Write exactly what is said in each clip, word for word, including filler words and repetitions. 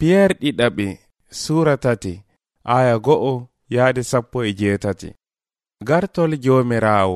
Piyer ɗiɗaɓe Sura tati aya go'o yaade sappo e jeetati. Gartol Joomiraawo.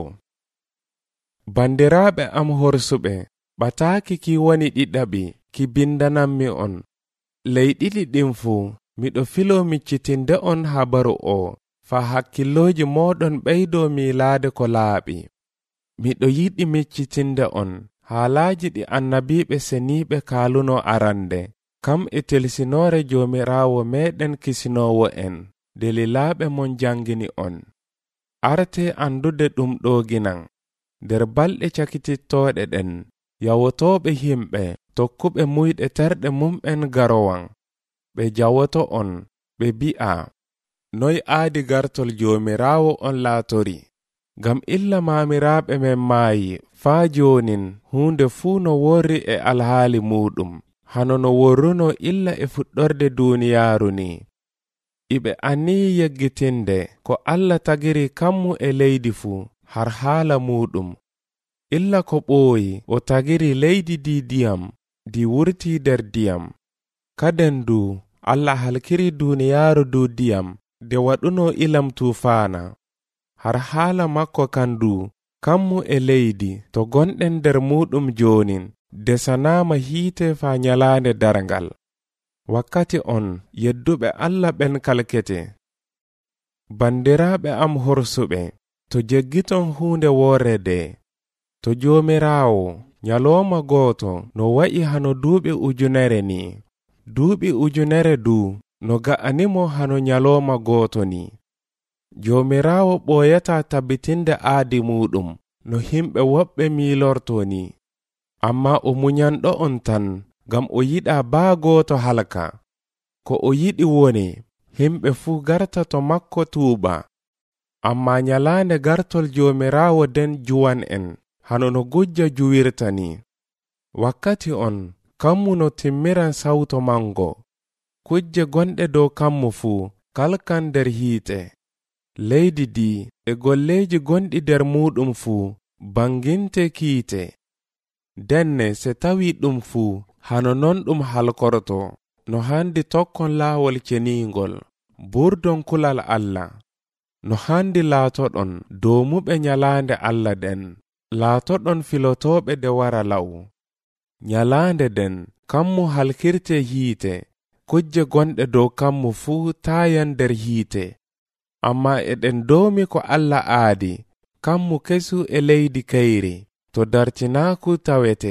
Bandiraaɓe am horsuɓe, ɓataaki ki woni ɗiɗaɓi ki bindanammi on. Ley ɗiɗi ɗin fuu miɗo filo miccitinde on habaru o fa hakkilloji moɗon ɓeydo miilaade ko laaɓi. Miɗo yiɗi miccitinde on haalaaji ɗi annabiiɓe seniiɓe kaaluno arande, kam e telsinore Joomiraawo meɗen kisinoowo en delilaaɓe mon jangini on. Arte andude ɗum ɗo ginan nder balɗe cakitittooɗe ɗen yawotooɓe himɓe tokkuɓe muyɗe terɗe mum'en garowan ɓe jawoto on ɓe bi'a, noy aadi gartol Joomiraawo on laatori, ngam illa maamiraaɓe men maayi faa joonin huunde fuu no worri e alhaali muɗum hano no worruno illa e fuɗɗorde duuniyaaru ni. Iɓe annii yeggitinde ko Allah tagiri kammu e leydi fuu har haala muɗum. Illa ko ɓooyi o tagiri leydi di diyam di wurti der diyam. Kaden du Allah halkiri duuniyaaru du diyam de waɗuno ilam tuufaana. Har haala makko kandu kammu e leydi to gonɗen der muɗum joonin desanaama hiite fa nyalaande darngal. Wakkati on yedduɓe Allah ɓen kalkete. Bandiraaɓe am horsuɓe, to jeggiton huunde woore de, to Joomiraawo nyalooma gooto no wa'i hano duuɓi ujunere ni, duuɓi ujunere du no ga'animo hano nyalooma gooto ni. Joomiraawo ɓooyata tabbitinde aadi muɗum no himɓe woɓɓe miilorto ni, amma o munyanɗo on tan ngam o yiɗa baa gooto halka. Ko o yiɗi woni himɓe fuu garta to makko tuuɓa. Amma nyalaande gartol Joomiraawo den juwan en hano no gujja juwirta ni. Wakkati on kammu no timmiran sawto mango, kujje gonɗe dow kammu fuu kalkan der hiite. Leydi di e golleeji gonɗi der muɗum fuu banginte kiite. Denne se tawi ɗum fuu hano non ɗum halkorto no handi tokkon laawol ceningol burdon kulal Allah. No handi laatoɗon doomuɓe nyalaande Allah den, laatoɗon filotoɓe de wara law. Nyalaande den kammu halkirte hiite, kujje gonɗe dow kammu fuu taayan der hiite. Amma eɗen doomi ko Allah aadi kammu kesu e leydi kayri to dartinaaku tawete.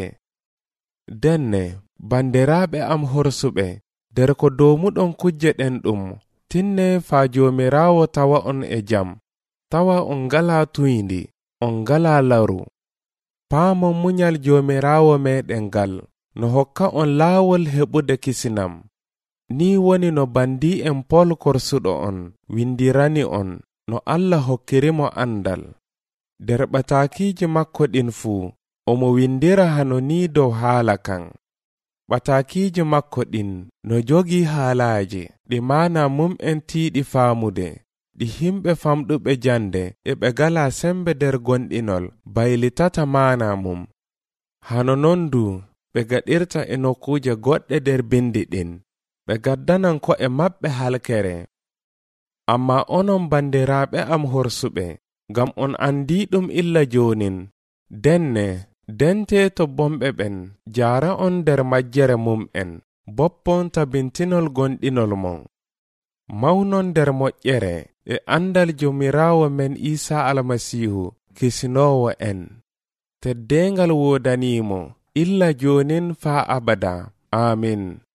Denne bandiraaɓe am horsuɓe, der ko doomuɗon kujje ɗen ɗum tinne faa Joomiraawo tawa on e jam, tawa on ngala tuyndi, on ngala laru. Paamon munyal Joomiraawo meɗen ngal no hokka on laawol heɓude kisinam. Ni woni no bandi'en Pol korsuɗo on windirani on no Allah hokkirimo andal. Der ɓataakiji makko ɗin fuu omo windira hano ni dow haala kan. Ɓataakiji makko ɗin no jogi haalaaji ɗi maana mum'en tiiɗi faamude, ɗi himɓe famɗuɓe jande e ɓe gala sembe der gonɗinol baylitata maana mum. Hano non du ɓe gaɗirta e nokkuje goɗɗe der bindi ɗin, ɓe gaddanan ko e maɓɓe halkere. Amma onon bandiraaɓe am horsuɓe, ngam on andi ɗum illa joonin, denne dente to bomɓe ɓen jaara on der majjere mum'en, boppon tabintinol gonɗinol mon. Mawnon der moƴƴere e andal Joomiraawo men Isa Almasihu kisinoowo en. Teddengal wodanimo illa joonin faa abada. Amin.